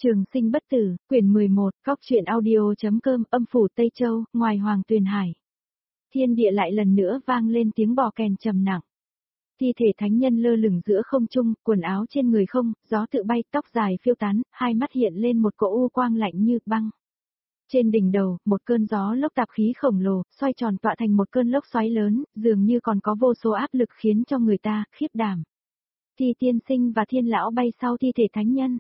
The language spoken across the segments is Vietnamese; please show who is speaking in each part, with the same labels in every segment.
Speaker 1: Trường sinh bất tử, quyển 11, góc truyện audio.com, âm phủ Tây Châu, ngoài Hoàng Tuyền Hải. Thiên địa lại lần nữa vang lên tiếng bò kèn trầm nặng. Thi thể thánh nhân lơ lửng giữa không trung, quần áo trên người không, gió tự bay, tóc dài phiêu tán, hai mắt hiện lên một cỗ u quang lạnh như băng. Trên đỉnh đầu, một cơn gió lốc tạp khí khổng lồ, xoay tròn tọa thành một cơn lốc xoáy lớn, dường như còn có vô số áp lực khiến cho người ta khiếp đảm. Thi tiên sinh và thiên lão bay sau thi thể thánh nhân.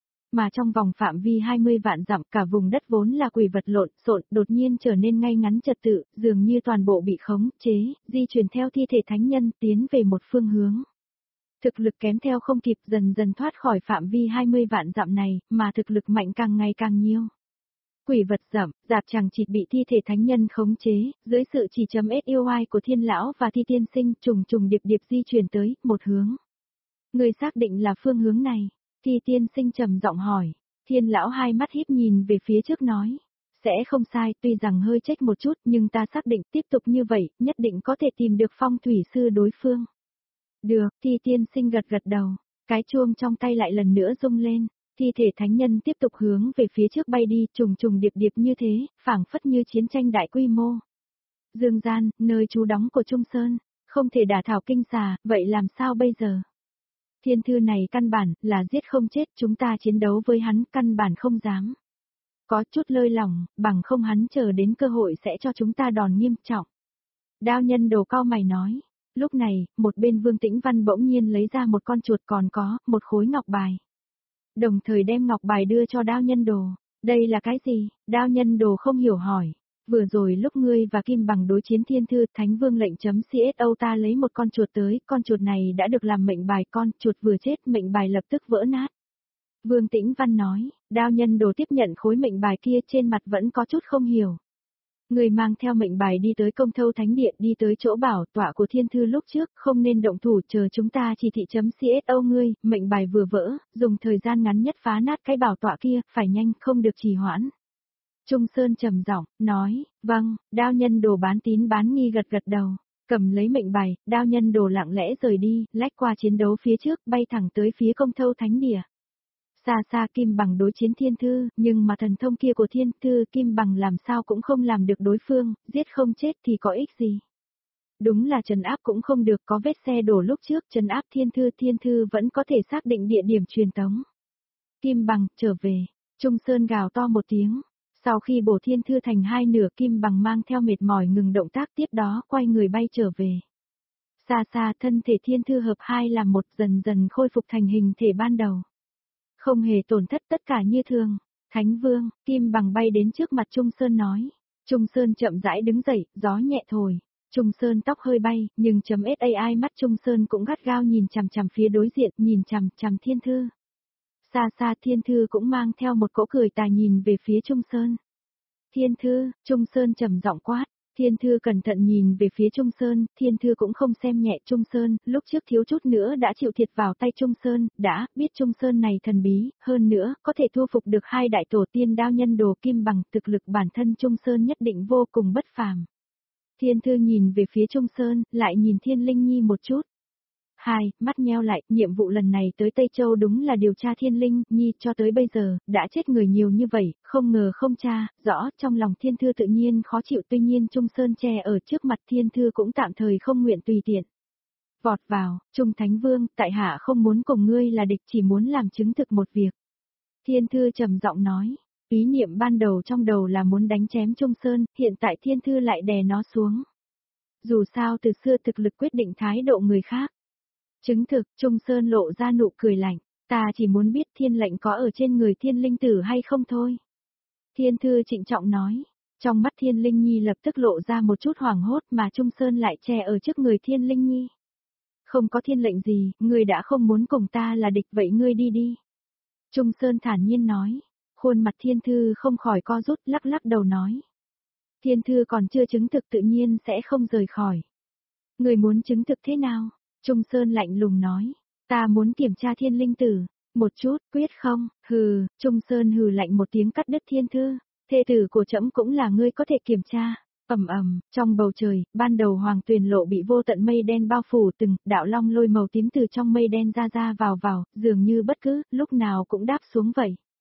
Speaker 1: Mà trong vòng phạm vi 20 vạn dặm, cả vùng đất vốn là quỷ vật lộn xộn, đột nhiên trở nên ngay ngắn trật tự, dường như toàn bộ bị khống chế, di chuyển theo thi thể thánh nhân tiến về một phương hướng. Thực lực kém theo không kịp, dần dần thoát khỏi phạm vi 20 vạn dặm này, mà thực lực mạnh càng ngày càng nhiều. Quỷ vật dặm, dạp chẳng chịt bị thi thể thánh nhân khống chế, dưới sự chỉ chấm SUI của thiên lão và thi tiên sinh trùng trùng điệp điệp di chuyển tới một hướng. Người xác định là phương hướng này. Thi tiên sinh trầm giọng hỏi, thiên lão hai mắt híp nhìn về phía trước nói, sẽ không sai, tuy rằng hơi trách một chút nhưng ta xác định tiếp tục như vậy, nhất định có thể tìm được phong thủy sư đối phương. Được, thi tiên sinh gật gật đầu, cái chuông trong tay lại lần nữa rung lên, thi thể thánh nhân tiếp tục hướng về phía trước bay đi, trùng trùng điệp điệp như thế, phảng phất như chiến tranh đại quy mô. Dương gian, nơi trú đóng của Trung Sơn, không thể đả thảo kinh xà, vậy làm sao bây giờ? Thiên thư này căn bản là giết không chết, chúng ta chiến đấu với hắn căn bản không dám. Có chút lơi lỏng, bằng không hắn chờ đến cơ hội sẽ cho chúng ta đòn nghiêm trọng. Đao nhân đồ cao mày nói. Lúc này, một bên Vương Tĩnh Văn bỗng nhiên lấy ra một con chuột còn có một khối ngọc bài. Đồng thời đem ngọc bài đưa cho đao nhân đồ. Đây là cái gì? Đao nhân đồ không hiểu hỏi. Vừa rồi lúc ngươi và Kim Bằng đối chiến thiên thư, Thánh Vương lệnh chấm CSO ta lấy một con chuột tới, con chuột này đã được làm mệnh bài, con chuột vừa chết mệnh bài lập tức vỡ nát. Vương Tĩnh Văn nói, đao nhân đồ tiếp nhận khối mệnh bài kia, trên mặt vẫn có chút không hiểu. Người mang theo mệnh bài đi tới Công Thâu Thánh Điện, đi tới chỗ bảo tọa của thiên thư lúc trước, không nên động thủ, chờ chúng ta chỉ thị chấm CSO ngươi, mệnh bài vừa vỡ, dùng thời gian ngắn nhất phá nát cái bảo tọa kia, phải nhanh, không được trì hoãn. Trung Sơn trầm giọng nói, vâng, đao nhân đồ bán tín bán nghi gật gật đầu, cầm lấy mệnh bài, đao nhân đồ lặng lẽ rời đi, lách qua chiến đấu phía trước, bay thẳng tới phía Công Thâu Thánh Địa. Xa xa Kim Bằng đối chiến thiên thư, nhưng mà thần thông kia của thiên thư Kim Bằng làm sao cũng không làm được đối phương, giết không chết thì có ích gì. Đúng là trấn áp cũng không được, có vết xe đổ lúc trước trấn áp thiên thư vẫn có thể xác định địa điểm truyền tống. Kim Bằng, trở về, Trung Sơn gào to một tiếng. Sau khi bổ thiên thư thành hai nửa, Kim Bằng mang theo mệt mỏi ngừng động tác, tiếp đó quay người bay trở về. Xa xa thân thể thiên thư hợp hai làm một, dần dần khôi phục thành hình thể ban đầu. Không hề tổn thất, tất cả như thường. Thánh Vương, Kim Bằng bay đến trước mặt Trung Sơn nói. Trung Sơn chậm rãi đứng dậy, gió nhẹ thổi. Trung Sơn tóc hơi bay, nhưng chấm SAI mắt Trung Sơn cũng gắt gao nhìn chằm chằm phía đối diện, nhìn chằm chằm thiên thư. Xa xa thiên thư cũng mang theo một cỗ cười tà nhìn về phía Trung Sơn. Thiên thư, Trung Sơn trầm giọng quát. Thiên thư cẩn thận nhìn về phía Trung Sơn, thiên thư cũng không xem nhẹ Trung Sơn, lúc trước thiếu chút nữa đã chịu thiệt vào tay Trung Sơn, đã biết Trung Sơn này thần bí, hơn nữa, có thể thu phục được hai đại tổ tiên đao nhân đồ Kim Bằng, thực lực bản thân Trung Sơn nhất định vô cùng bất phàm. Thiên thư nhìn về phía Trung Sơn, lại nhìn Thiên Linh Nhi một chút. Mắt nheo lại, nhiệm vụ lần này tới Tây Châu đúng là điều tra Thiên Linh Nhi, cho tới bây giờ, đã chết người nhiều như vậy, không ngờ không tra, rõ, trong lòng thiên thư tự nhiên khó chịu, tuy nhiên Trung Sơn che ở trước mặt thiên thư cũng tạm thời không nguyện tùy tiện. Vọt vào, Trung Thánh Vương, tại hạ không muốn cùng ngươi là địch, chỉ muốn làm chứng thực một việc. Thiên thư trầm giọng nói, ý niệm ban đầu trong đầu là muốn đánh chém Trung Sơn, hiện tại thiên thư lại đè nó xuống. Dù sao từ xưa thực lực quyết định thái độ người khác. Chứng thực, Trung Sơn lộ ra nụ cười lạnh, ta chỉ muốn biết thiên lệnh có ở trên người thiên linh tử hay không thôi. Thiên thư trịnh trọng nói, trong mắt thiên linh nhi lập tức lộ ra một chút hoảng hốt, mà Trung Sơn lại che ở trước người thiên linh nhi. Không có thiên lệnh gì, ngươi đã không muốn cùng ta là địch, vậy ngươi đi đi. Trung Sơn thản nhiên nói, khuôn mặt thiên thư không khỏi co rút, lắc lắc đầu nói. Thiên thư còn chưa chứng thực tự nhiên sẽ không rời khỏi. Ngươi muốn chứng thực thế nào? Trung Sơn lạnh lùng nói, ta muốn kiểm tra thiên linh tử, một chút, quyết không, hừ, Trung Sơn hừ lạnh một tiếng cắt đứt thiên thư, thê tử của trẫm cũng là ngươi có thể kiểm tra, trong bầu trời, ban đầu Hoàng Tuyền lộ bị vô tận mây đen bao phủ, từng đạo long lôi màu tím từ trong mây đen ra vào, dường như bất cứ lúc nào cũng đáp xuống vậy.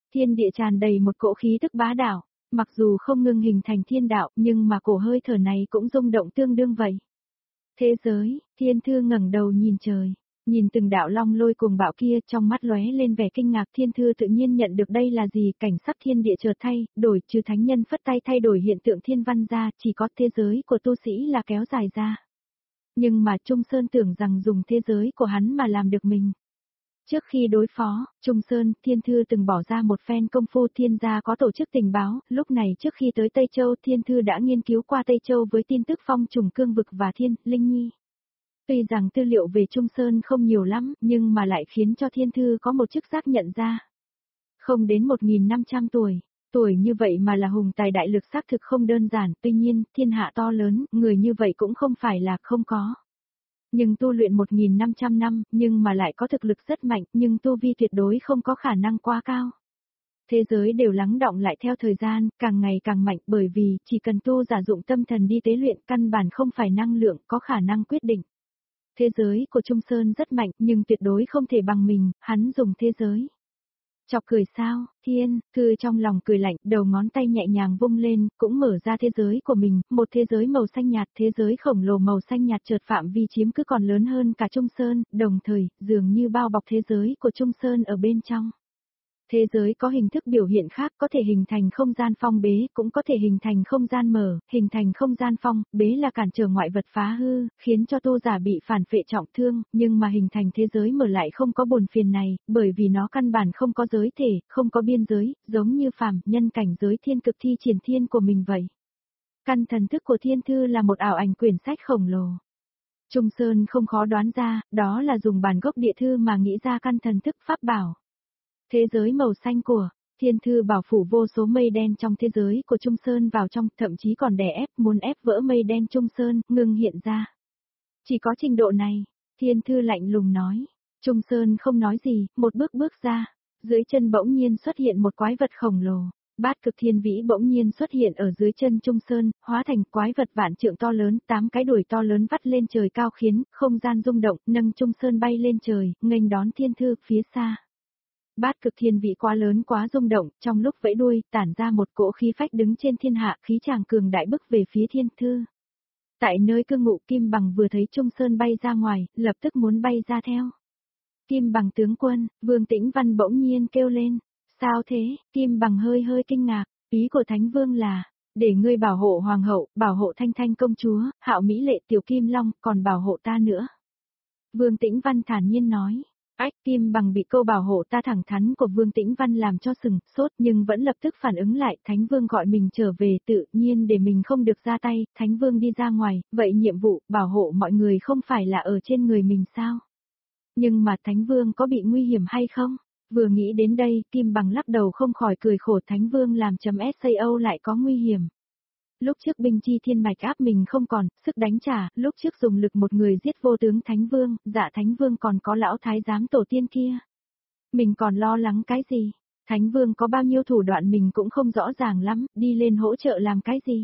Speaker 1: Thiên địa tràn đầy một cỗ khí tức bá đạo, mặc dù không ngừng hình thành thiên đạo, nhưng mà cổ hơi thở này cũng rung động tương đương vậy. Thế giới, Thiên Thư ngẩng đầu nhìn trời, nhìn từng đạo long lôi cuồng bạo kia, trong mắt lóe lên vẻ kinh ngạc. Thiên Thư tự nhiên nhận được đây là gì, cảnh sắc thiên địa chợt thay đổi, trừ thánh nhân phất tay thay đổi hiện tượng thiên văn ra, chỉ có thế giới của tu sĩ là kéo dài ra. Nhưng mà Trung Sơn tưởng rằng dùng thế giới của hắn mà làm được mình. Trước khi đối phó, Trung Sơn, Thiên Thư từng bỏ ra một phen công phu. Thiên gia có tổ chức tình báo, lúc này trước khi tới Tây Châu, Thiên Thư đã nghiên cứu qua Tây Châu với tin tức phong trùng cương vực và Thiên, Linh Nhi. Tuy rằng tư liệu về Trung Sơn không nhiều lắm, nhưng mà lại khiến cho Thiên Thư có một chức giác nhận ra. Không đến 1.500 tuổi, tuổi như vậy mà là hùng tài đại lực xác thực không đơn giản, tuy nhiên, thiên hạ to lớn, người như vậy cũng không phải là không có. Nhưng tu luyện 1.500 năm, nhưng mà lại có thực lực rất mạnh, nhưng tu vi tuyệt đối không có khả năng quá cao. Thế giới đều lắng đọng lại theo thời gian, càng ngày càng mạnh, bởi vì, chỉ cần tu giả dụng tâm thần đi tế luyện, căn bản không phải năng lượng, có khả năng quyết định. Thế giới của Trung Sơn rất mạnh, nhưng tuyệt đối không thể bằng mình, hắn dùng thế giới. Chọc cười sao, Thiên Thư trong lòng cười lạnh, đầu ngón tay nhẹ nhàng vung lên, cũng mở ra thế giới của mình, một thế giới màu xanh nhạt, thế giới khổng lồ màu xanh nhạt chợt phạm vi chiếm cứ còn lớn hơn cả Trung Sơn, đồng thời, dường như bao bọc thế giới của Trung Sơn ở bên trong. Thế giới có hình thức biểu hiện khác, có thể hình thành không gian phong bế, cũng có thể hình thành không gian mở, hình thành không gian phong, bế là cản trở ngoại vật phá hư, khiến cho tu giả bị phản phệ trọng thương, nhưng mà hình thành thế giới mở lại không có buồn phiền này, bởi vì nó căn bản không có giới thể, không có biên giới, giống như phàm nhân cảnh giới thiên cực thi triển thiên của mình vậy. Căn thần thức của Thiên Thư là một ảo ảnh quyển sách khổng lồ. Trung Sơn không khó đoán ra, đó là dùng bản gốc địa thư mà nghĩ ra căn thần thức pháp bảo. Thế giới màu xanh của Thiên Thư bảo phủ vô số mây đen trong thế giới của Trung Sơn vào trong, thậm chí còn đè ép, muốn ép vỡ mây đen Trung Sơn, ngừng hiện ra. Chỉ có trình độ này, Thiên Thư lạnh lùng nói. Trung Sơn không nói gì, một bước bước ra. Dưới chân bỗng nhiên xuất hiện một quái vật khổng lồ. Bát cực thiên vĩ bỗng nhiên xuất hiện ở dưới chân Trung Sơn, hóa thành quái vật vạn trượng to lớn, 8 cái đuổi to lớn vắt lên trời cao khiến không gian rung động, nâng Trung Sơn bay lên trời, nghênh đón Thiên Thư phía xa. Bát cực thiên vị quá lớn quá rung động, trong lúc vẫy đuôi, tản ra một cỗ khí phách đứng trên thiên hạ, khí tràng cường đại bức về phía Thiên Thư. Tại nơi cư ngụ Kim Bằng vừa thấy Trung Sơn bay ra ngoài, lập tức muốn bay ra theo. Kim Bằng tướng quân, Vương Tĩnh Văn bỗng nhiên kêu lên. Sao thế? Kim Bằng hơi hơi kinh ngạc, ý của Thánh Vương là, để ngươi bảo hộ Hoàng hậu, bảo hộ Thanh Thanh công chúa, Hạo Mỹ Lệ Tiểu Kim Long, còn bảo hộ ta nữa. Vương Tĩnh Văn thản nhiên nói. Ách, Kim Bằng bị câu bảo hộ ta thẳng thắn của Vương Tĩnh Văn làm cho sừng sốt, nhưng vẫn lập tức phản ứng lại. Thánh Vương gọi mình trở về, tự nhiên để mình không được ra tay. Thánh Vương đi ra ngoài, vậy nhiệm vụ bảo hộ mọi người không phải là ở trên người mình sao? Nhưng mà Thánh Vương có bị nguy hiểm hay không? Vừa nghĩ đến đây, Kim Bằng lắc đầu không khỏi cười khổ. Thánh Vương làm .sao lại có nguy hiểm. Lúc trước binh chi thiên mạch áp mình không còn, sức đánh trả, lúc trước dùng lực một người giết vô tướng Thánh Vương, dạ Thánh Vương còn có lão thái giám tổ tiên kia. Mình còn lo lắng cái gì? Thánh Vương có bao nhiêu thủ đoạn mình cũng không rõ ràng lắm, đi lên hỗ trợ làm cái gì?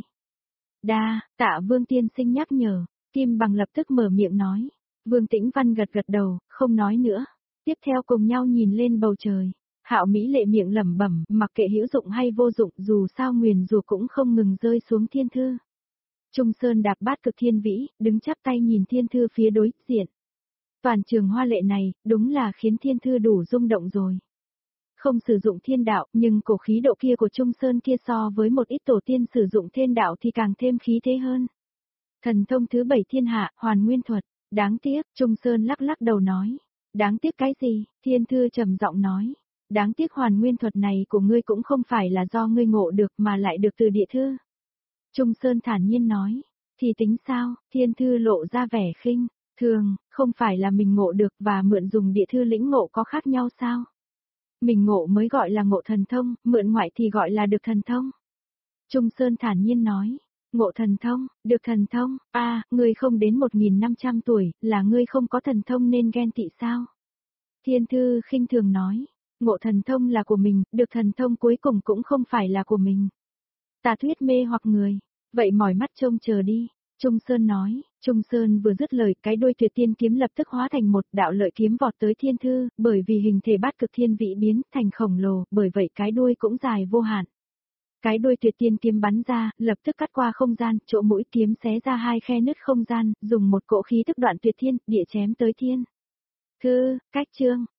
Speaker 1: Tạ Vương tiên sinh nhắc nhở, Kim Bằng lập tức mở miệng nói. Vương Tĩnh Văn gật gật đầu, không nói nữa. Tiếp theo cùng nhau nhìn lên bầu trời. Hạo Mỹ Lệ miệng lẩm bẩm, mặc kệ hữu dụng hay vô dụng, dù sao nguyền rủa cũng không ngừng rơi xuống Thiên Thư. Trung Sơn đạp bát cực thiên vĩ, đứng chắp tay nhìn Thiên Thư phía đối diện. Toàn trường hoa lệ này, đúng là khiến Thiên Thư đủ rung động rồi. Không sử dụng thiên đạo, nhưng cổ khí độ kia của Trung Sơn kia so với một ít tổ tiên sử dụng thiên đạo thì càng thêm khí thế hơn. Thần thông thứ 7 thiên hạ, Hoàn Nguyên thuật. Đáng tiếc, Trung Sơn lắc lắc đầu nói. Đáng tiếc cái gì? Thiên Thư trầm giọng nói. Đáng tiếc Hoàn Nguyên thuật này của ngươi cũng không phải là do ngươi ngộ được mà lại được từ địa thư. Trung Sơn thản nhiên nói. Thì tính sao? Thiên Thư lộ ra vẻ khinh. Thường, không phải là mình ngộ được và mượn dùng địa thư lĩnh ngộ có khác nhau sao? Mình ngộ mới gọi là ngộ thần thông, mượn ngoại thì gọi là được thần thông. Trung Sơn thản nhiên nói. Ngộ thần thông, được thần thông, ngươi không đến 1.500 tuổi, là ngươi không có thần thông nên ghen tị sao? Thiên Thư khinh thường nói, ngộ thần thông là của mình, được thần thông cuối cùng cũng không phải là của mình. Tà thuyết mê hoặc người, vậy mỏi mắt trông chờ đi, Trung Sơn nói, Trung Sơn vừa dứt lời, cái đuôi tuyệt tiên kiếm lập tức hóa thành một đạo lợi kiếm vọt tới thiên thư, bởi vì hình thể bát cực thiên vị biến thành khổng lồ, bởi vậy cái đuôi cũng dài vô hạn. Cái đuôi tuyệt tiên kiếm bắn ra, lập tức cắt qua không gian, chỗ mũi kiếm xé ra hai khe nứt không gian, dùng một cỗ khí thức đoạn tuyệt thiên, địa chém tới thiên. Thư, cách chương.